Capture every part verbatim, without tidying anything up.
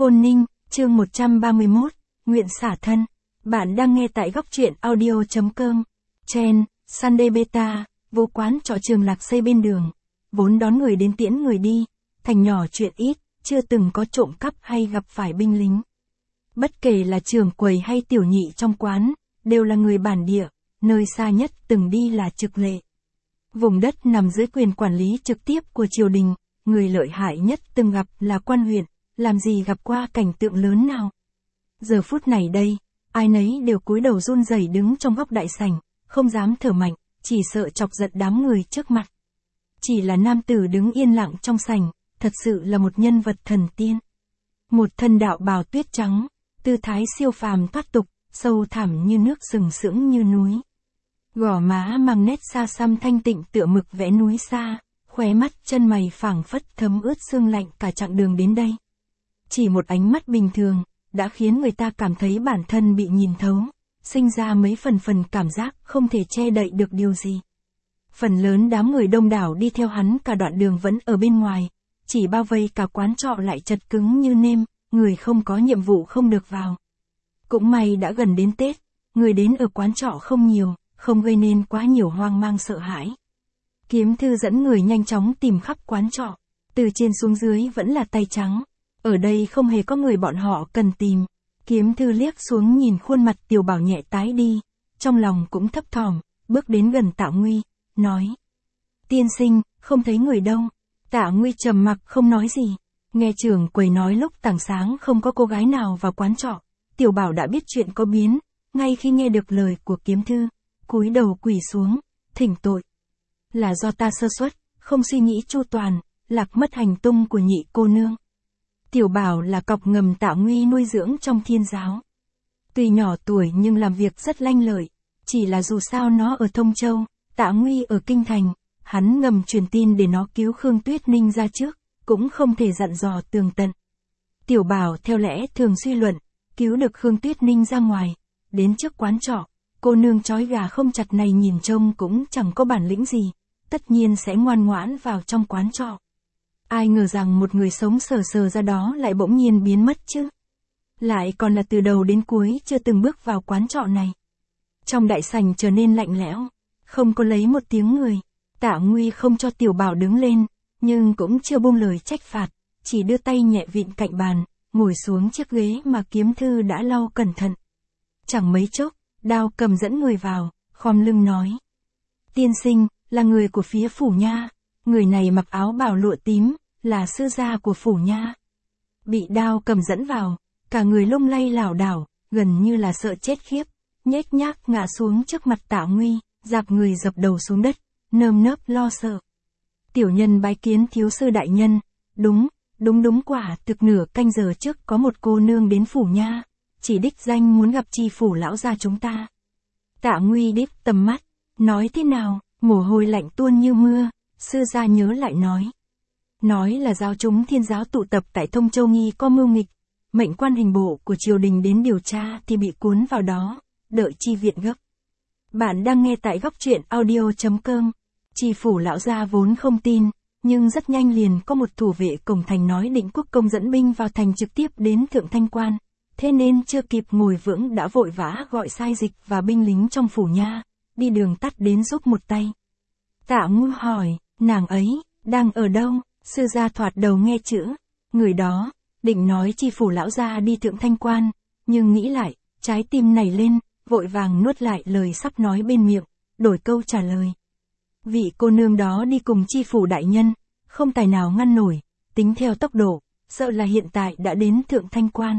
Khôn Ninh, chương một trăm ba mươi mốt, Nguyện xả thân. Bạn đang nghe tại góc truyện audio chấm com. Chen, Sunday Beta, vô quán trọ trường lạc xây bên đường. Vốn đón người đến tiễn người đi, thành nhỏ chuyện ít, chưa từng có trộm cắp hay gặp phải binh lính. Bất kể là trưởng quầy hay tiểu nhị trong quán, đều là người bản địa, nơi xa nhất từng đi là Trực Lệ. Vùng đất nằm dưới quyền quản lý trực tiếp của triều đình, người lợi hại nhất từng gặp là quan huyện, làm gì gặp qua cảnh tượng lớn nào. Giờ phút này đây, ai nấy đều cúi đầu run rẩy đứng trong góc đại sảnh, không dám thở mạnh, chỉ sợ chọc giận đám người trước mặt. Chỉ là nam tử đứng yên lặng trong sảnh, thật sự là một nhân vật thần tiên. Một thân đạo bào tuyết trắng, tư thái siêu phàm thoát tục, sâu thẳm như nước sừng sững như núi. Gò má mang nét xa xăm thanh tịnh tựa mực vẽ núi xa, khóe mắt chân mày phảng phất thấm ướt sương lạnh cả chặng đường đến đây. Chỉ một ánh mắt bình thường, đã khiến người ta cảm thấy bản thân bị nhìn thấu, sinh ra mấy phần phần cảm giác không thể che đậy được điều gì. Phần lớn đám người đông đảo đi theo hắn cả đoạn đường vẫn ở bên ngoài, chỉ bao vây cả quán trọ lại chật cứng như nêm, người không có nhiệm vụ không được vào. Cũng may đã gần đến Tết, người đến ở quán trọ không nhiều, không gây nên quá nhiều hoang mang sợ hãi. Kiếm Thư dẫn người nhanh chóng tìm khắp quán trọ, từ trên xuống dưới vẫn là tay trắng. Ở đây không hề có người bọn họ cần tìm. Kiếm Thư liếc xuống nhìn khuôn mặt Tiểu Bảo nhẹ tái đi, trong lòng cũng thấp thỏm, bước đến gần Tạ Nguy, nói: "Tiên sinh, không thấy người đâu." Tạ Nguy trầm mặc không nói gì. Nghe trưởng quầy nói lúc tảng sáng không có cô gái nào vào quán trọ, Tiểu Bảo đã biết chuyện có biến, ngay khi nghe được lời của Kiếm Thư, cúi đầu quỳ xuống, thỉnh tội. "Là do ta sơ suất, không suy nghĩ chu toàn, lạc mất hành tung của nhị cô nương." Tiểu Bảo là cọc ngầm Tạ Nguy nuôi dưỡng trong Thiên giáo. Tuy nhỏ tuổi nhưng làm việc rất lanh lợi, chỉ là dù sao nó ở Thông Châu, Tạ Nguy ở Kinh Thành, hắn ngầm truyền tin để nó cứu Khương Tuyết Ninh ra trước, cũng không thể dặn dò tường tận. Tiểu Bảo theo lẽ thường suy luận, cứu được Khương Tuyết Ninh ra ngoài, đến trước quán trọ, cô nương trói gà không chặt này nhìn trông cũng chẳng có bản lĩnh gì, tất nhiên sẽ ngoan ngoãn vào trong quán trọ. Ai ngờ rằng một người sống sờ sờ ra đó lại bỗng nhiên biến mất chứ. Lại còn là từ đầu đến cuối chưa từng bước vào quán trọ này. Trong đại sảnh trở nên lạnh lẽo, không có lấy một tiếng người. Tạ Nguy không cho Tiểu Bảo đứng lên, nhưng cũng chưa buông lời trách phạt, chỉ đưa tay nhẹ vịn cạnh bàn, ngồi xuống chiếc ghế mà Kiếm Thư đã lau cẩn thận. Chẳng mấy chốc, Đao Cầm dẫn người vào, khom lưng nói: "Tiên sinh, là người của phía phủ nha. Người này mặc áo bào lụa tím, là sư gia của phủ nha." Bị Đao Cầm dẫn vào, cả người lung lay lảo đảo, gần như là sợ chết khiếp, nhếch nhác ngã xuống trước mặt Tạ Nguy, dạp người dập đầu xuống đất, nơm nớp lo sợ. "Tiểu nhân bái kiến thiếu sư đại nhân, đúng, đúng đúng quả thực nửa canh giờ trước có một cô nương đến phủ nha, chỉ đích danh muốn gặp tri phủ lão gia chúng ta." Tạ Nguy đít tầm mắt, nói thế nào, mồ hôi lạnh tuôn như mưa. Sư gia nhớ lại nói. Nói là giáo chúng Thiên giáo tụ tập tại Thông Châu nghi có mưu nghịch, mệnh quan hình bộ của triều đình đến điều tra thì bị cuốn vào đó, đợi chi viện gấp. Bạn đang nghe tại góc truyện audio chấm com. Tri phủ lão gia vốn không tin, nhưng rất nhanh liền có một thủ vệ cổng thành nói Định Quốc công dẫn binh vào thành trực tiếp đến Thượng Thanh Quan, thế nên chưa kịp ngồi vững đã vội vã gọi sai dịch và binh lính trong phủ nha, đi đường tắt đến giúp một tay. Tạ Nguy hỏi: "Nàng ấy, đang ở đâu?" Sư gia thoạt đầu nghe chữ, người đó, định nói tri phủ lão gia đi Thượng Thanh Quan, nhưng nghĩ lại, trái tim nảy lên, vội vàng nuốt lại lời sắp nói bên miệng, đổi câu trả lời: "Vị cô nương đó đi cùng tri phủ đại nhân, không tài nào ngăn nổi, tính theo tốc độ, sợ là hiện tại đã đến Thượng Thanh Quan."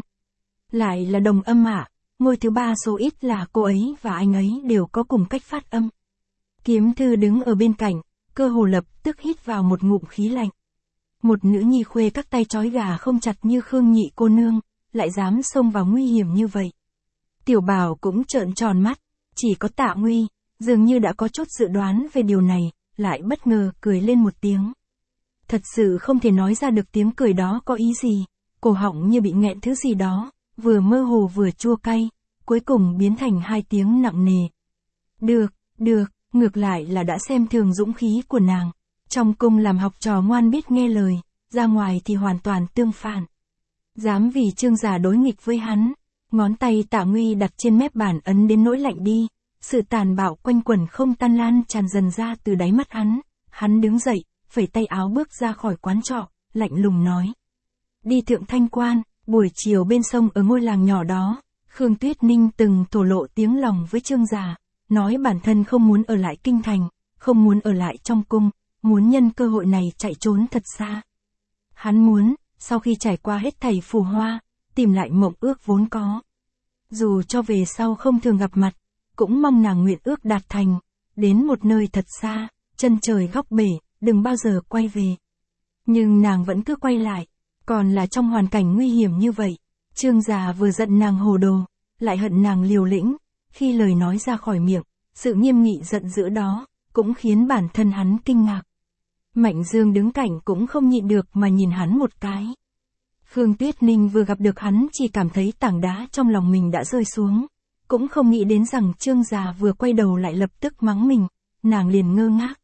Lại là đồng âm ạ, ngôi thứ ba số ít là cô ấy và anh ấy đều có cùng cách phát âm. Kiếm Thư đứng ở bên cạnh, cơ hồ lập tức hít vào một ngụm khí lạnh. Một nữ nhi khuê các tay trói gà không chặt như Khương nhị cô nương, lại dám xông vào nguy hiểm như vậy. Tiểu Bảo cũng trợn tròn mắt, chỉ có Tạ Nguy, dường như đã có chút dự đoán về điều này, lại bất ngờ cười lên một tiếng. Thật sự không thể nói ra được tiếng cười đó có ý gì, cổ họng như bị nghẹn thứ gì đó, vừa mơ hồ vừa chua cay, cuối cùng biến thành hai tiếng nặng nề. Được, được, ngược lại là đã xem thường dũng khí của nàng. Trong cung làm học trò ngoan biết nghe lời, ra ngoài thì hoàn toàn tương phản. Dám vì Trương gia đối nghịch với hắn. Ngón tay Tạ Nguy đặt trên mép bàn ấn đến nỗi lạnh đi. Sự tàn bạo quanh quẩn không tan lan tràn dần ra từ đáy mắt hắn. Hắn đứng dậy, phẩy tay áo bước ra khỏi quán trọ, lạnh lùng nói. Đi Thượng Thanh Quan. Buổi chiều bên sông ở ngôi làng nhỏ đó, Khương Tuyết Ninh từng thổ lộ tiếng lòng với Trương gia, nói bản thân không muốn ở lại kinh thành, không muốn ở lại trong cung, muốn nhân cơ hội này chạy trốn thật xa. Hắn muốn, sau khi trải qua hết thảy phù hoa, tìm lại mộng ước vốn có. Dù cho về sau không thường gặp mặt, cũng mong nàng nguyện ước đạt thành, đến một nơi thật xa, chân trời góc bể, đừng bao giờ quay về. Nhưng nàng vẫn cứ quay lại, còn là trong hoàn cảnh nguy hiểm như vậy. Trương gia vừa giận nàng hồ đồ, lại hận nàng liều lĩnh, khi lời nói ra khỏi miệng, sự nghiêm nghị giận dữ đó, cũng khiến bản thân hắn kinh ngạc. Mạnh Dương đứng cạnh cũng không nhịn được mà nhìn hắn một cái. Khương Tuyết Ninh vừa gặp được hắn chỉ cảm thấy tảng đá trong lòng mình đã rơi xuống, cũng không nghĩ đến rằng Trương gia vừa quay đầu lại lập tức mắng mình, nàng liền ngơ ngác.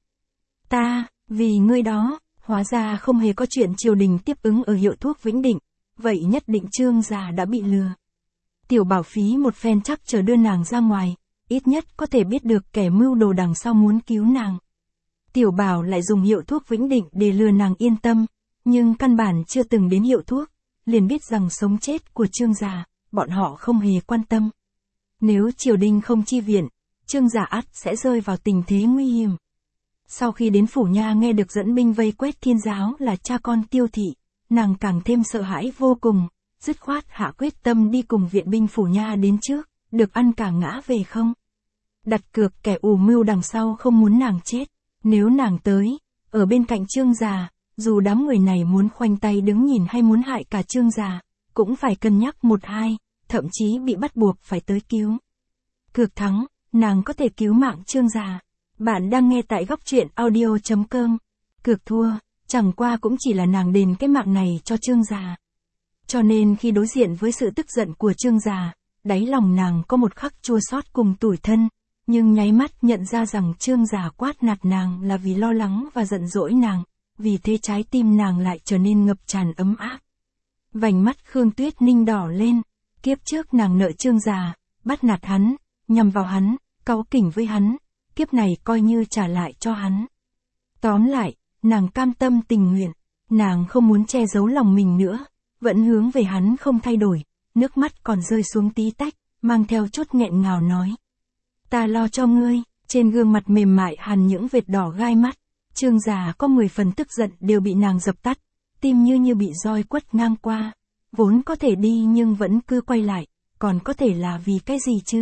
Ta, vì ngươi đó, hóa ra không hề có chuyện triều đình tiếp ứng ở hiệu thuốc Vĩnh Định, vậy nhất định Trương gia đã bị lừa. Tiểu Bảo phí một phen chắc chờ đưa nàng ra ngoài, ít nhất có thể biết được kẻ mưu đồ đằng sau muốn cứu nàng. Tiểu Bảo lại dùng hiệu thuốc Vĩnh Định để lừa nàng yên tâm, nhưng căn bản chưa từng đến hiệu thuốc, liền biết rằng sống chết của Trương gia, bọn họ không hề quan tâm. Nếu triều đình không chi viện, Trương gia ắt sẽ rơi vào tình thế nguy hiểm. Sau khi đến Phủ Nha nghe được dẫn binh vây quét Thiên Giáo là cha con Tiêu Thị, nàng càng thêm sợ hãi vô cùng, dứt khoát hạ quyết tâm đi cùng viện binh Phủ Nha đến trước, được ăn cả ngã về không. Đặt cược kẻ ù mưu đằng sau không muốn nàng chết, nếu nàng tới, ở bên cạnh Trương gia, dù đám người này muốn khoanh tay đứng nhìn hay muốn hại cả Trương gia, cũng phải cân nhắc một hai, thậm chí bị bắt buộc phải tới cứu. Cược thắng, nàng có thể cứu mạng Trương gia. Bạn đang nghe tại góc truyện audio chấm com. Cược thua, chẳng qua cũng chỉ là nàng đền cái mạng này cho Trương gia. Cho nên khi đối diện với sự tức giận của Trương gia, đáy lòng nàng có một khắc chua xót cùng tủi thân, nhưng nháy mắt nhận ra rằng Trương gia quát nạt nàng là vì lo lắng và giận dỗi nàng, vì thế trái tim nàng lại trở nên ngập tràn ấm áp. Vành mắt Khương Tuyết Ninh đỏ lên, kiếp trước nàng nợ Trương gia, bắt nạt hắn, nhằm vào hắn, cáu kỉnh với hắn, kiếp này coi như trả lại cho hắn. Tóm lại, nàng cam tâm tình nguyện, nàng không muốn che giấu lòng mình nữa, vẫn hướng về hắn không thay đổi, nước mắt còn rơi xuống tí tách, mang theo chút nghẹn ngào nói. Ta lo cho ngươi, trên gương mặt mềm mại hằn những vệt đỏ gai mắt, Trương gia có mười phần tức giận đều bị nàng dập tắt, tim như như bị roi quất ngang qua, vốn có thể đi nhưng vẫn cứ quay lại, còn có thể là vì cái gì chứ?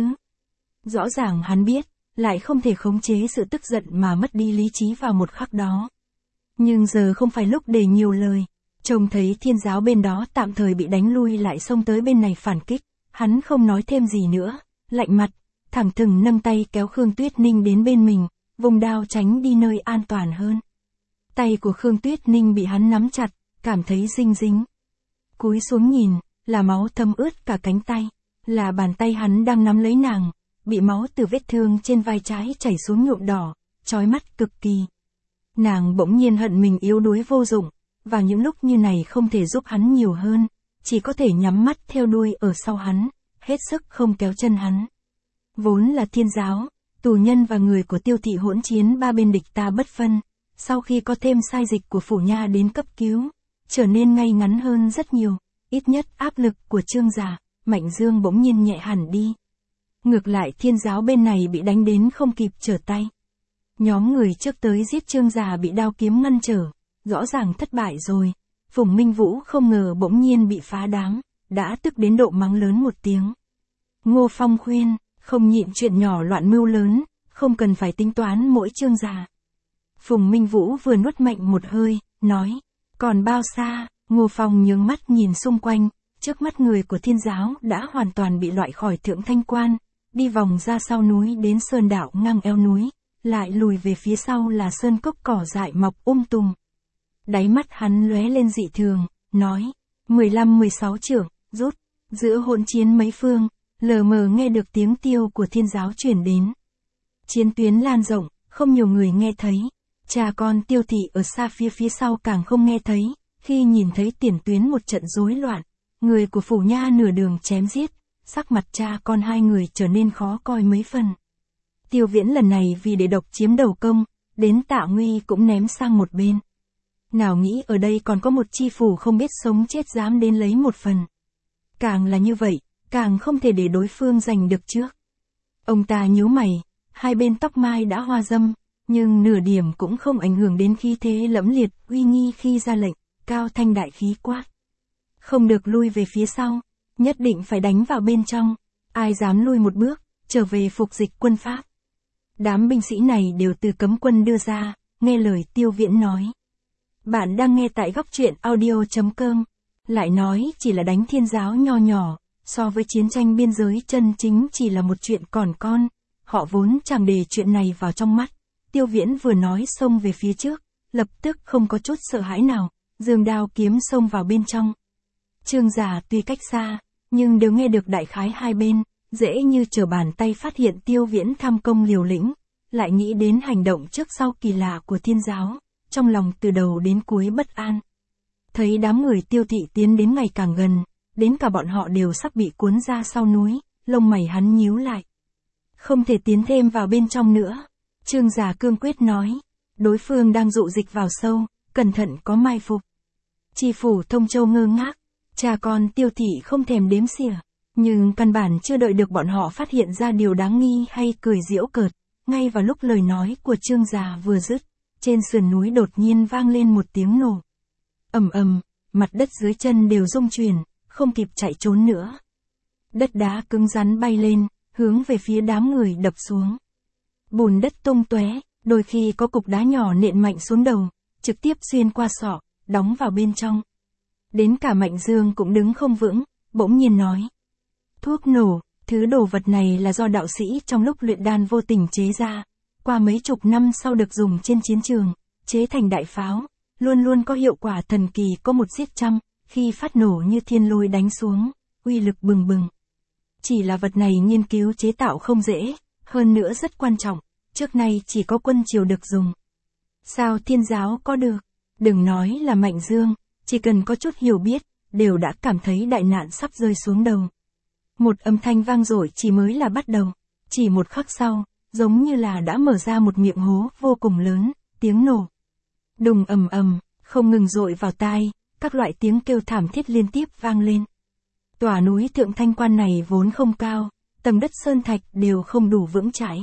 Rõ ràng hắn biết, lại không thể khống chế sự tức giận mà mất đi lý trí vào một khắc đó. Nhưng giờ không phải lúc để nhiều lời, trông thấy Thiên Giáo bên đó tạm thời bị đánh lui lại xông tới bên này phản kích, hắn không nói thêm gì nữa, lạnh mặt, thẳng thừng nâng tay kéo Khương Tuyết Ninh đến bên mình, vùng đao tránh đi nơi an toàn hơn. Tay của Khương Tuyết Ninh bị hắn nắm chặt, cảm thấy dinh dính. Cúi xuống nhìn, là máu thấm ướt cả cánh tay, là bàn tay hắn đang nắm lấy nàng, bị máu từ vết thương trên vai trái chảy xuống nhuộm đỏ, chói mắt cực kỳ. Nàng bỗng nhiên hận mình yếu đuối vô dụng, vào những lúc như này không thể giúp hắn nhiều hơn, chỉ có thể nhắm mắt theo đuôi ở sau hắn, hết sức không kéo chân hắn. Vốn là Thiên Giáo, tù nhân và người của Tiêu Thị hỗn chiến ba bên địch ta bất phân, sau khi có thêm sai dịch của Phủ Nha đến cấp cứu, trở nên ngay ngắn hơn rất nhiều, ít nhất áp lực của Trương gia, Mạnh Dương bỗng nhiên nhẹ hẳn đi. Ngược lại Thiên Giáo bên này bị đánh đến không kịp trở tay. Nhóm người trước tới giết Trương gia bị đao kiếm ngăn trở, rõ ràng thất bại rồi. Phùng Minh Vũ không ngờ bỗng nhiên bị phá đám, đã tức đến độ mắng lớn một tiếng. Ngô Phong khuyên, không nhịn chuyện nhỏ loạn mưu lớn, không cần phải tính toán mỗi Trương gia. Phùng Minh Vũ vừa nuốt mạnh một hơi, nói, còn bao xa? Ngô Phong nhướng mắt nhìn xung quanh, trước mắt người của Thiên Giáo đã hoàn toàn bị loại khỏi Thượng Thanh Quan, đi vòng ra sau núi đến sơn đạo ngang eo núi, lại lùi về phía sau là sơn cốc cỏ dại mọc um tùm. Đáy mắt hắn lóe lên dị thường, nói, mười lăm mười sáu trưởng, rút, giữa hỗn chiến mấy phương, lờ mờ nghe được tiếng tiêu của Thiên Giáo truyền đến. Chiến tuyến lan rộng, không nhiều người nghe thấy, cha con Tiêu Thị ở xa phía phía sau càng không nghe thấy, khi nhìn thấy tiền tuyến một trận rối loạn, người của Phủ Nha nửa đường chém giết, sắc mặt cha con hai người trở nên khó coi mấy phần. Tiêu Viễn lần này vì để độc chiếm đầu công, đến Tạ Nguy cũng ném sang một bên. Nào nghĩ ở đây còn có một chi phủ không biết sống chết dám đến lấy một phần. Càng là như vậy, càng không thể để đối phương giành được trước. Ông ta nhíu mày, hai bên tóc mai đã hoa râm, nhưng nửa điểm cũng không ảnh hưởng đến khí thế lẫm liệt, uy nghi khi ra lệnh, cao thanh đại khí quát. Không được lui về phía sau, nhất định phải đánh vào bên trong, ai dám lui một bước, trở về phục dịch quân Pháp. Đám binh sĩ này đều từ cấm quân đưa ra, nghe lời Tiêu Viễn nói. Bạn đang nghe tại góc truyện audio chấm com, lại nói chỉ là đánh thiên giáo nho nhỏ, so với chiến tranh biên giới chân chính chỉ là một chuyện còn con, họ vốn chẳng để chuyện này vào trong mắt. Tiêu Viễn vừa nói xông về phía trước, lập tức không có chút sợ hãi nào, giương đao kiếm xông vào bên trong. Trương Giả tuy cách xa, nhưng đều nghe được đại khái hai bên, dễ như trở bàn tay phát hiện Tiêu Viễn tham công liều lĩnh, lại nghĩ đến hành động trước sau kỳ lạ của thiên giáo, trong lòng từ đầu đến cuối bất an. Thấy đám người Tiêu thị tiến đến ngày càng gần, đến cả bọn họ đều sắp bị cuốn ra sau núi, lông mày hắn nhíu lại. Không thể tiến thêm vào bên trong nữa. Trương Giả cương quyết nói, đối phương đang dụ dịch vào sâu, cẩn thận có mai phục. Tri phủ Thông Châu ngơ ngác, cha con Tiêu thị không thèm đếm xỉa, nhưng căn bản chưa đợi được bọn họ phát hiện ra điều đáng nghi hay cười giễu cợt, ngay vào lúc lời nói của Trương Giả vừa dứt, trên sườn núi đột nhiên vang lên một tiếng nổ. Ầm ầm, mặt đất dưới chân đều rung chuyển, không kịp chạy trốn nữa. Đất đá cứng rắn bay lên, hướng về phía đám người đập xuống. Bùn đất tung tóe, đôi khi có cục đá nhỏ nện mạnh xuống đầu, trực tiếp xuyên qua sọ, đóng vào bên trong. Đến cả Mạnh Dương cũng đứng không vững, bỗng nhiên nói. Thuốc nổ, thứ đồ vật này là do đạo sĩ trong lúc luyện đan vô tình chế ra, qua mấy chục năm sau được dùng trên chiến trường, chế thành đại pháo, luôn luôn có hiệu quả thần kỳ, có một giết trăm, khi phát nổ như thiên lôi đánh xuống, uy lực bừng bừng. Chỉ là vật này nghiên cứu chế tạo không dễ, hơn nữa rất quan trọng, trước nay chỉ có quân triều được dùng. Sao thiên giáo có được? Đừng nói là Mạnh Dương, chỉ cần có chút hiểu biết, đều đã cảm thấy đại nạn sắp rơi xuống đầu. Một âm thanh vang dội chỉ mới là bắt đầu, chỉ một khắc sau, giống như là đã mở ra một miệng hố vô cùng lớn, tiếng nổ. Đùng ầm ầm, không ngừng dội vào tai, các loại tiếng kêu thảm thiết liên tiếp vang lên. Tòa núi Thượng Thanh Quan này vốn không cao, tầng đất sơn thạch đều không đủ vững chãi.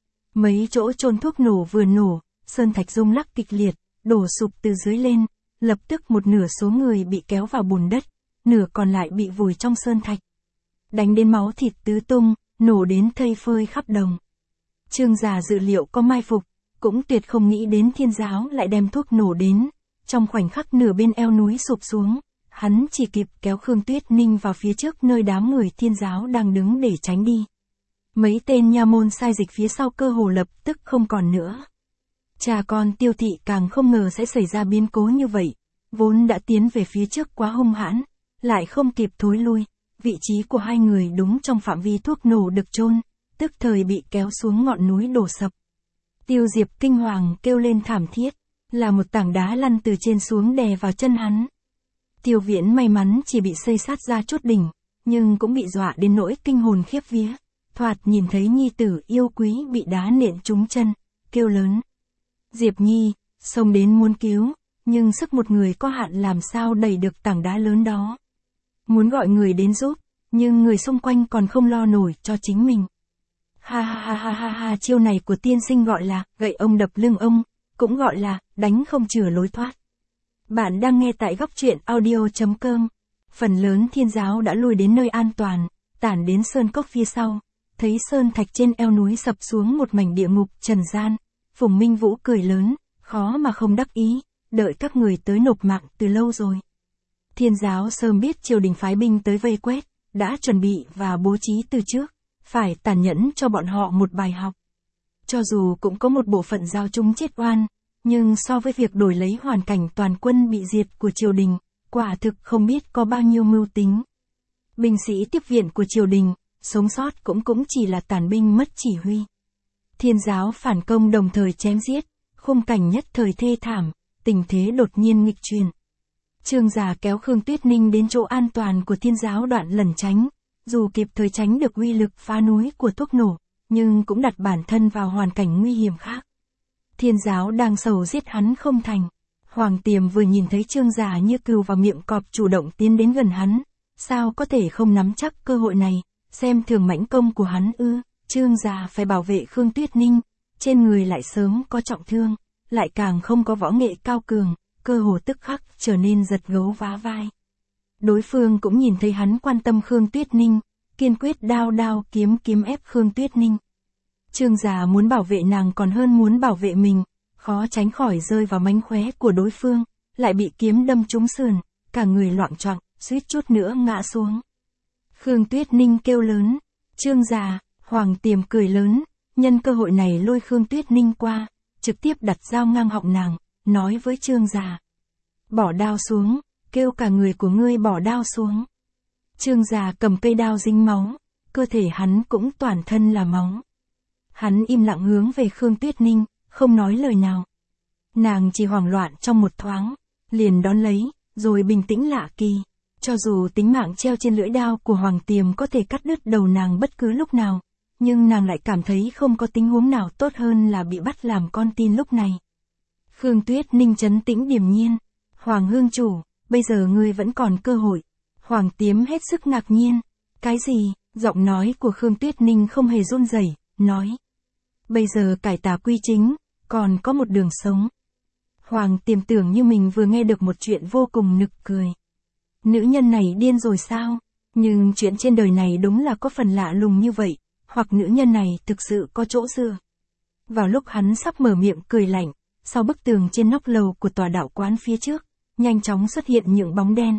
Mấy chỗ chôn thuốc nổ vừa nổ, sơn thạch rung lắc kịch liệt, đổ sụp từ dưới lên, lập tức một nửa số người bị kéo vào bùn đất, nửa còn lại bị vùi trong sơn thạch. Đánh đến máu thịt tứ tung, nổ đến thây phơi khắp đồng. Trương Giả dự liệu có mai phục, cũng tuyệt không nghĩ đến thiên giáo lại đem thuốc nổ đến. Trong khoảnh khắc nửa bên eo núi sụp xuống, hắn chỉ kịp kéo Khương Tuyết Ninh vào phía trước nơi đám người thiên giáo đang đứng để tránh đi. Mấy tên nha môn sai dịch phía sau cơ hồ lập tức không còn nữa. Cha con Tiêu thị càng không ngờ sẽ xảy ra biến cố như vậy, vốn đã tiến về phía trước quá hung hãn, lại không kịp thối lui, vị trí của hai người đúng trong phạm vi thuốc nổ được chôn, tức thời bị kéo xuống ngọn núi đổ sập. Tiêu Diệp kinh hoàng kêu lên thảm thiết, là một tảng đá lăn từ trên xuống đè vào chân hắn. Tiêu Viễn may mắn chỉ bị xây sát ra chút đỉnh, nhưng cũng bị dọa đến nỗi kinh hồn khiếp vía, thoạt nhìn thấy nhi tử yêu quý bị đá nện trúng chân, kêu lớn. Diệp Nhi, xông đến muốn cứu, nhưng sức một người có hạn làm sao đẩy được tảng đá lớn đó. Muốn gọi người đến giúp, nhưng người xung quanh còn không lo nổi cho chính mình. Ha ha ha ha ha ha, chiêu này của tiên sinh gọi là gậy ông đập lưng ông, cũng gọi là đánh không chừa lối thoát. Bạn đang nghe tại góc truyện audio chấm com. Phần lớn thiên giáo đã lui đến nơi an toàn, tản đến sơn cốc phía sau, thấy sơn thạch trên eo núi sập xuống một mảnh địa ngục trần gian. Phùng Minh Vũ cười lớn, khó mà không đắc ý, đợi các người tới nộp mạng từ lâu rồi. Thiên giáo sớm biết triều đình phái binh tới vây quét, đã chuẩn bị và bố trí từ trước, phải tàn nhẫn cho bọn họ một bài học. Cho dù cũng có một bộ phận giao chúng chết oan, nhưng so với việc đổi lấy hoàn cảnh toàn quân bị diệt của triều đình, quả thực không biết có bao nhiêu mưu tính. Binh sĩ tiếp viện của triều đình, sống sót cũng cũng chỉ là tàn binh mất chỉ huy. Thiên giáo phản công đồng thời chém giết, khung cảnh nhất thời thê thảm, tình thế đột nhiên nghịch chuyển. Trương Già kéo Khương Tuyết Ninh đến chỗ an toàn của Thiên Giáo đoạn lẩn tránh, dù kịp thời tránh được uy lực phá núi của thuốc nổ, nhưng cũng đặt bản thân vào hoàn cảnh nguy hiểm khác. Thiên Giáo đang sầu giết hắn không thành. Hoàng Tiềm vừa nhìn thấy Trương Già như cừu vào miệng cọp chủ động tiến đến gần hắn, sao có thể không nắm chắc cơ hội này, xem thường mãnh công của hắn ư? Trương Già phải bảo vệ Khương Tuyết Ninh, trên người lại sớm có trọng thương, lại càng không có võ nghệ cao cường, cơ hồ tức khắc trở nên giật gấu vá vai. Đối phương cũng nhìn thấy hắn quan tâm Khương Tuyết Ninh, kiên quyết đao đao kiếm kiếm ép Khương Tuyết Ninh. Trương Già muốn bảo vệ nàng còn hơn muốn bảo vệ mình, khó tránh khỏi rơi vào mánh khóe của đối phương, lại bị kiếm đâm trúng sườn, cả người loạng choạng, suýt chút nữa ngã xuống. Khương Tuyết Ninh kêu lớn, Trương Già. Hoàng Tiềm cười lớn, nhân cơ hội này lôi Khương Tuyết Ninh qua, trực tiếp đặt dao ngang họng nàng, nói với Trương Già. Bỏ đao xuống, kêu cả người của ngươi bỏ đao xuống. Trương Già cầm cây đao dính máu, cơ thể hắn cũng toàn thân là máu. Hắn im lặng hướng về Khương Tuyết Ninh, không nói lời nào. Nàng chỉ hoảng loạn trong một thoáng, liền đón lấy, rồi bình tĩnh lạ kỳ. Cho dù tính mạng treo trên lưỡi đao của Hoàng Tiềm có thể cắt đứt đầu nàng bất cứ lúc nào, nhưng nàng lại cảm thấy không có tình huống nào tốt hơn là bị bắt làm con tin lúc này. Khương Tuyết Ninh trấn tĩnh điềm nhiên. Hoàng Hương Chủ, bây giờ ngươi vẫn còn cơ hội. Hoàng Tiếm hết sức ngạc nhiên. Cái gì? Giọng nói của Khương Tuyết Ninh không hề run rẩy, nói. Bây giờ cải tà quy chính, còn có một đường sống. Hoàng Tiềm tưởng như mình vừa nghe được một chuyện vô cùng nực cười. Nữ nhân này điên rồi sao? Nhưng chuyện trên đời này đúng là có phần lạ lùng như vậy, hoặc nữ nhân này thực sự có chỗ dựa. Vào lúc hắn sắp mở miệng cười lạnh, sau bức tường trên nóc lầu của tòa đạo quán phía trước, nhanh chóng xuất hiện những bóng đen.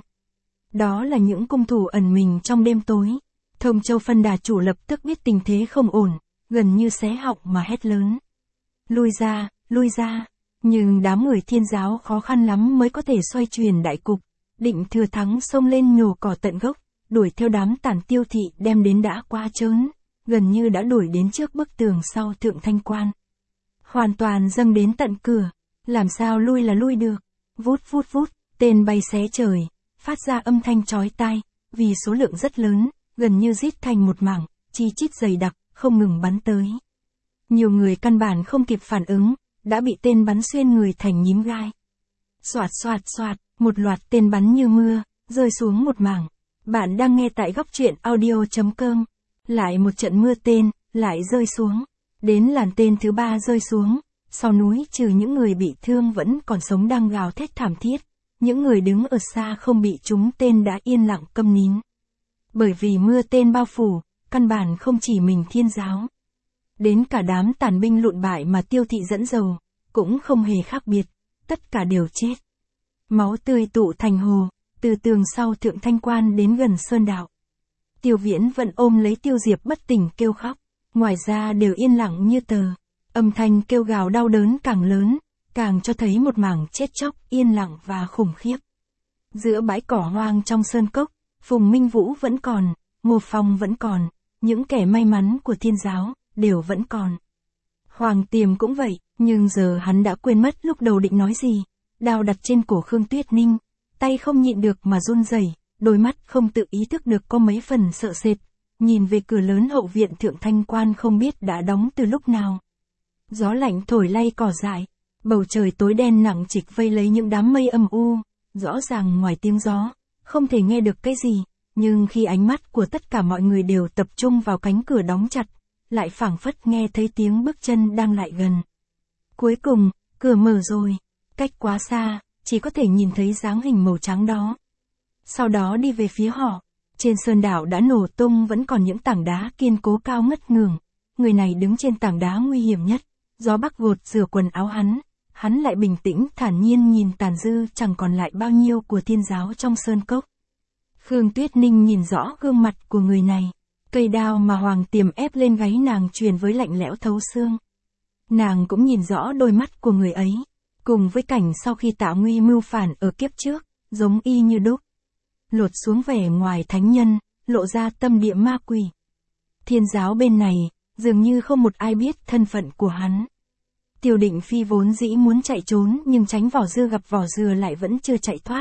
Đó là những cung thủ ẩn mình trong đêm tối. Thông Châu Phân Đà chủ lập tức biết tình thế không ổn, gần như xé họng mà hét lớn. Lui ra, lui ra. Nhưng đám người Thiên Giáo khó khăn lắm mới có thể xoay chuyển đại cục, định thừa thắng xông lên nhổ cỏ tận gốc, đuổi theo đám tàn tiêu thị đem đến đã quá trớn, gần như đã đuổi đến trước bức tường sau Thượng Thanh Quan. Hoàn toàn dâng đến tận cửa, làm sao lui là lui được. Vút vút vút, tên bay xé trời, phát ra âm thanh chói tai, vì số lượng rất lớn, gần như rít thành một mảng, chi chít dày đặc, không ngừng bắn tới. Nhiều người căn bản không kịp phản ứng, đã bị tên bắn xuyên người thành nhím gai. Xoạt xoạt xoạt, một loạt tên bắn như mưa, rơi xuống một mảng. Bạn đang nghe tại góc truyện audio chấm com. Lại một trận mưa tên, lại rơi xuống. Đến làn tên thứ ba rơi xuống. Sau núi trừ những người bị thương vẫn còn sống đang gào thét thảm thiết. Những người đứng ở xa không bị trúng tên đã yên lặng câm nín. Bởi vì mưa tên bao phủ, căn bản không chỉ mình Thiên Giáo. Đến cả đám tàn binh lụn bại mà Tiêu Thị dẫn dầu, cũng không hề khác biệt, tất cả đều chết. Máu tươi tụ thành hồ, từ tường sau Thượng Thanh Quan đến gần Sơn Đạo. Tiêu Viễn vẫn ôm lấy Tiêu Diệp bất tỉnh kêu khóc, ngoài ra đều yên lặng như tờ. Âm thanh kêu gào đau đớn càng lớn, càng cho thấy một mảng chết chóc yên lặng và khủng khiếp. Giữa bãi cỏ hoang trong sơn cốc, Phùng Minh Vũ vẫn còn, Ngô Phong vẫn còn, những kẻ may mắn của Thiên Giáo đều vẫn còn. Hoàng Tiềm cũng vậy, nhưng giờ hắn đã quên mất lúc đầu định nói gì. Đao đặt trên cổ Khương Tuyết Ninh, tay không nhịn được mà run rẩy, đôi mắt không tự ý thức được có mấy phần sợ sệt, nhìn về cửa lớn hậu viện Thượng Thanh Quan không biết đã đóng từ lúc nào. Gió lạnh thổi lay cỏ dại, bầu trời tối đen nặng trịch vây lấy những đám mây âm u, rõ ràng ngoài tiếng gió, không thể nghe được cái gì, nhưng khi ánh mắt của tất cả mọi người đều tập trung vào cánh cửa đóng chặt, lại phảng phất nghe thấy tiếng bước chân đang lại gần. Cuối cùng, cửa mở rồi, cách quá xa, chỉ có thể nhìn thấy dáng hình màu trắng đó. Sau đó đi về phía họ, trên sơn đảo đã nổ tung vẫn còn những tảng đá kiên cố cao ngất ngường, người này đứng trên tảng đá nguy hiểm nhất, gió bắc gột rửa quần áo hắn, hắn lại bình tĩnh thản nhiên nhìn tàn dư chẳng còn lại bao nhiêu của Thiên Giáo trong sơn cốc. Khương Tuyết Ninh nhìn rõ gương mặt của người này, cây đao mà Hoàng Tiềm ép lên gáy nàng truyền với lạnh lẽo thấu xương. Nàng cũng nhìn rõ đôi mắt của người ấy, cùng với cảnh sau khi Tạ Nguy mưu phản ở kiếp trước, giống y như đúc. Lột xuống vẻ ngoài thánh nhân, lộ ra tâm địa ma quỷ. Thiên Giáo bên này, dường như không một ai biết thân phận của hắn. Tiêu Định Phi vốn dĩ muốn chạy trốn nhưng tránh vỏ dưa gặp vỏ dừa lại vẫn chưa chạy thoát.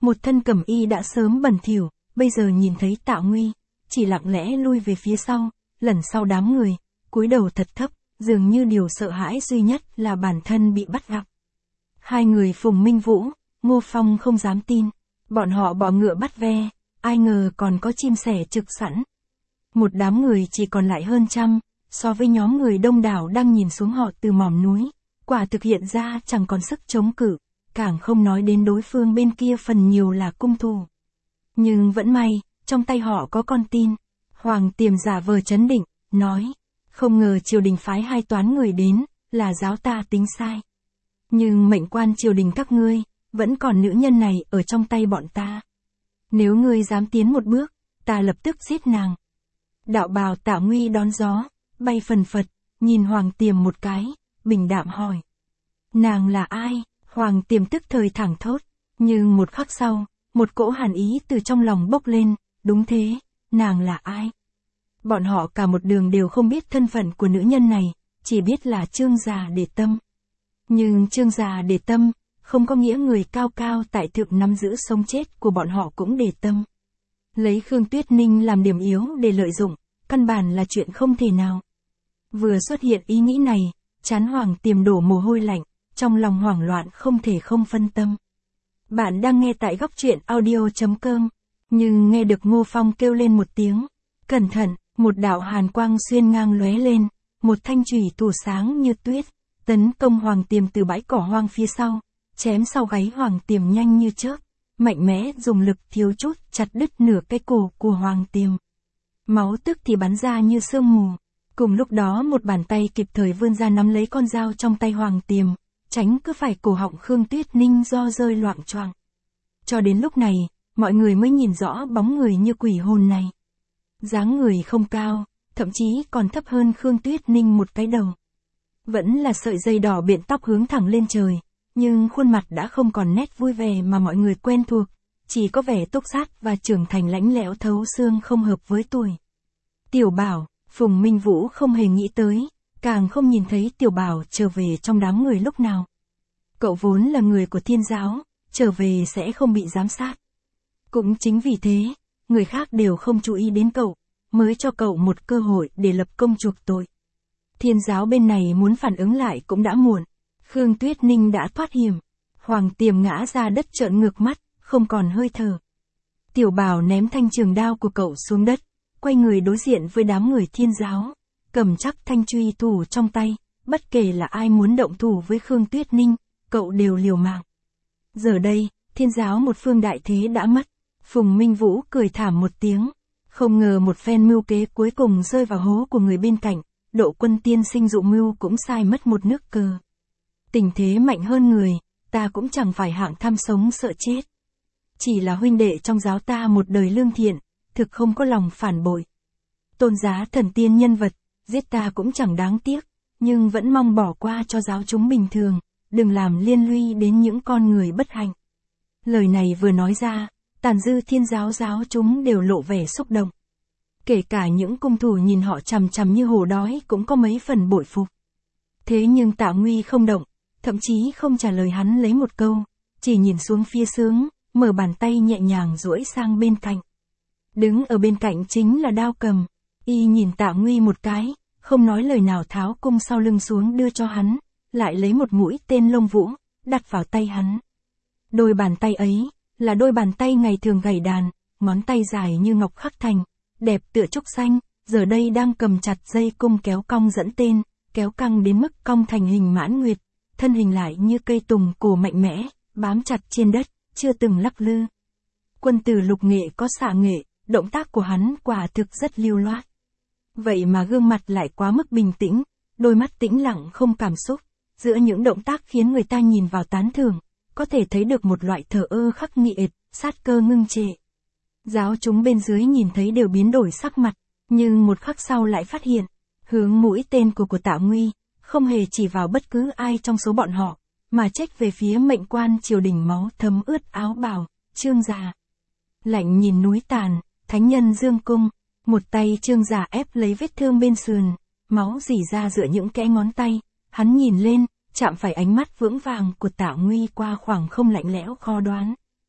một thân cẩm y đã sớm bẩn thỉu, bây giờ nhìn thấy Tạ Nguy, chỉ lặng lẽ lui về phía sau, lần sau đám người, cúi đầu thật thấp, dường như điều sợ hãi duy nhất là bản thân bị bắt gặp. Hai người Phùng Minh Vũ, Ngô Phong không dám tin, bọn họ bỏ ngựa bắt ve, ai ngờ còn có chim sẻ trực sẵn. Một đám người chỉ còn lại hơn trăm, so với nhóm người đông đảo đang nhìn xuống họ từ mỏm núi, quả thực hiện ra chẳng còn sức chống cự, càng không nói đến đối phương bên kia phần nhiều là cung thủ. Nhưng vẫn may, trong tay họ có con tin. Hoàng Tiềm giả vờ trấn định, nói, không ngờ triều đình phái hai toán người đến, là giáo ta tính sai. Nhưng mệnh quan triều đình các ngươi, vẫn còn nữ nhân này ở trong tay bọn ta. Nếu ngươi dám tiến một bước, ta lập tức giết nàng. Đạo bào Tạ Nguy đón gió, bay phần phật, nhìn Hoàng Tiềm một cái, bình đạm hỏi. Nàng là ai? Hoàng Tiềm tức thời thẳng thốt, nhưng một khắc sau, một cỗ hàn ý từ trong lòng bốc lên, đúng thế, nàng là ai? Bọn họ cả một đường đều không biết thân phận của nữ nhân này, chỉ biết là Trương Già Để Tâm. Nhưng Trương Già Để Tâm, không có nghĩa người cao cao tại thượng nắm giữ sống chết của bọn họ cũng để tâm. Lấy Khương Tuyết Ninh làm điểm yếu để lợi dụng, căn bản là chuyện không thể nào. Vừa xuất hiện ý nghĩ này, trán Hoàng Tiềm đổ mồ hôi lạnh, trong lòng hoảng loạn không thể không phân tâm. Bạn đang nghe tại góc truyện audio chấm com, nhưng nghe được Ngô Phong kêu lên một tiếng. Cẩn thận, một đạo hàn quang xuyên ngang lóe lên, một thanh chùy thủ sáng như tuyết, tấn công Hoàng Tiềm từ bãi cỏ hoang phía sau, chém sau gáy Hoàng Tiềm nhanh như chớp, mạnh mẽ dùng lực thiếu chút chặt đứt nửa cái cổ của Hoàng Tiềm. Máu tức thì bắn ra như sương mù. Cùng lúc đó một bàn tay kịp thời vươn ra nắm lấy con dao trong tay Hoàng Tiềm, tránh cứ phải cổ họng Khương Tuyết Ninh do rơi loạng choạng. Cho đến lúc này, mọi người mới nhìn rõ bóng người như quỷ hồn này. Dáng người không cao, thậm chí còn thấp hơn Khương Tuyết Ninh một cái đầu. Vẫn là sợi dây đỏ biện tóc hướng thẳng lên trời, nhưng khuôn mặt đã không còn nét vui vẻ mà mọi người quen thuộc, chỉ có vẻ túc sát và trưởng thành lãnh lẽo thấu xương không hợp với tuổi. Tiểu Bảo, Phùng Minh Vũ không hề nghĩ tới, càng không nhìn thấy Tiểu Bảo trở về trong đám người lúc nào. Cậu vốn là người của Thiên giáo, trở về sẽ không bị giám sát. Cũng chính vì thế, người khác đều không chú ý đến cậu, mới cho cậu một cơ hội để lập công chuộc tội. Thiên giáo bên này muốn phản ứng lại cũng đã muộn. Khương Tuyết Ninh đã thoát hiểm. Hoàng Tiềm ngã ra đất trợn ngược mắt, không còn hơi thở. Tiểu Bảo ném thanh trường đao của cậu xuống đất, quay người đối diện với đám người Thiên giáo, cầm chắc thanh truy thủ trong tay, bất kể là ai muốn động thủ với Khương Tuyết Ninh, cậu đều liều mạng. Giờ đây, Thiên giáo một phương đại thế đã mất. Phùng Minh Vũ cười thảm một tiếng, không ngờ một phen mưu kế cuối cùng rơi vào hố của người bên cạnh, Độ Quân tiên sinh dụ mưu cũng sai mất một nước cờ. Tình thế mạnh hơn người, ta cũng chẳng phải hạng tham sống sợ chết. Chỉ là huynh đệ trong giáo ta một đời lương thiện, thực không có lòng phản bội. Tôn giá thần tiên nhân vật, giết ta cũng chẳng đáng tiếc, nhưng vẫn mong bỏ qua cho giáo chúng bình thường, đừng làm liên lụy đến những con người bất hạnh. Lời này vừa nói ra, tàn dư Thiên giáo giáo chúng đều lộ vẻ xúc động. Kể cả những cung thủ nhìn họ chằm chằm như hổ đói cũng có mấy phần bội phục. Thế nhưng Tạ Nguy không động, thậm chí không trả lời hắn lấy một câu, chỉ nhìn xuống phía sướng, mở bàn tay nhẹ nhàng duỗi sang bên cạnh. Đứng ở bên cạnh chính là Đao Cầm, y nhìn Tạ Nguy một cái, không nói lời nào tháo cung sau lưng xuống đưa cho hắn, lại lấy một mũi tên lông vũ, đặt vào tay hắn. Đôi bàn tay ấy, là đôi bàn tay ngày thường gảy đàn, ngón tay dài như ngọc khắc thành, đẹp tựa trúc xanh, giờ đây đang cầm chặt dây cung kéo cong dẫn tên, kéo căng đến mức cong thành hình mãn nguyệt, thân hình lại như cây tùng cổ mạnh mẽ, bám chặt trên đất, chưa từng lắc lư. Quân tử lục nghệ có xạ nghệ, động tác của hắn quả thực rất lưu loát. Vậy mà gương mặt lại quá mức bình tĩnh, đôi mắt tĩnh lặng không cảm xúc, giữa những động tác khiến người ta nhìn vào tán thưởng, có thể thấy được một loại thờ ơ khắc nghiệt, sát cơ ngưng trệ. Giáo chúng bên dưới nhìn thấy đều biến đổi sắc mặt, nhưng một khắc sau lại phát hiện, hướng mũi tên của của Tạ Nguy, không hề chỉ vào bất cứ ai trong số bọn họ, mà trách về phía mệnh quan triều đình máu thấm ướt áo bào, Trương Già. Lạnh nhìn núi Tàn, thánh nhân Dương Cung, một tay Trương Già ép lấy vết thương bên sườn, máu rỉ ra giữa những kẽ ngón tay, hắn nhìn lên, chạm phải ánh mắt vững vàng của Tạ Nguy qua khoảng không lạnh lẽo khó đoán.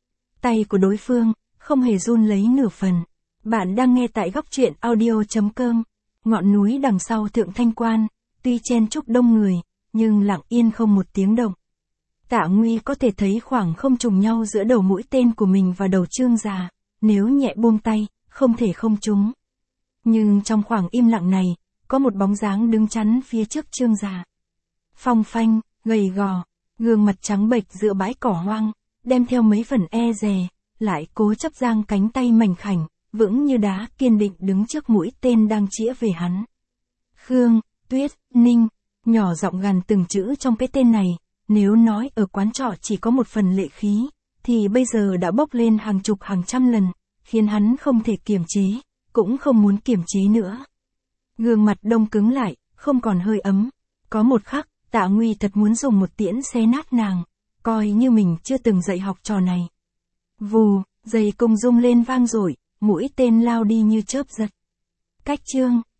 Tay của đối phương, không hề run lấy nửa phần. Bạn đang nghe tại góc truyện audio.com. Ngọn núi đằng sau Thượng Thanh Quan, tuy chen chúc đông người, nhưng lặng yên không một tiếng động. Tạ Nguy có thể thấy khoảng không trùng nhau giữa đầu mũi tên của mình và đầu Trương già, nếu nhẹ buông tay, không thể không trúng. Nhưng trong khoảng im lặng này, có một bóng dáng đứng chắn phía trước Trương già. Phong phanh, gầy gò, gương mặt trắng bệch giữa bãi cỏ hoang, đem theo mấy phần e dè, lại cố chấp giang cánh tay mảnh khảnh, vững như đá kiên định đứng trước mũi tên đang chĩa về hắn. Khương, Tuyết, Ninh, nhỏ giọng gằn từng chữ trong cái tên này, nếu nói ở quán trọ chỉ có một phần lệ khí, thì bây giờ đã bốc lên hàng chục hàng trăm lần, khiến hắn không thể kiềm chế, cũng không muốn kiềm chế nữa. Gương mặt đông cứng lại, không còn hơi ấm. Có một khắc, Tạ Nguy thật muốn dùng một tiễn xé nát nàng, coi như mình chưa từng dạy học trò này. Vù, dây cung rung lên vang dội, mũi tên lao đi như chớp giật. Cách Trương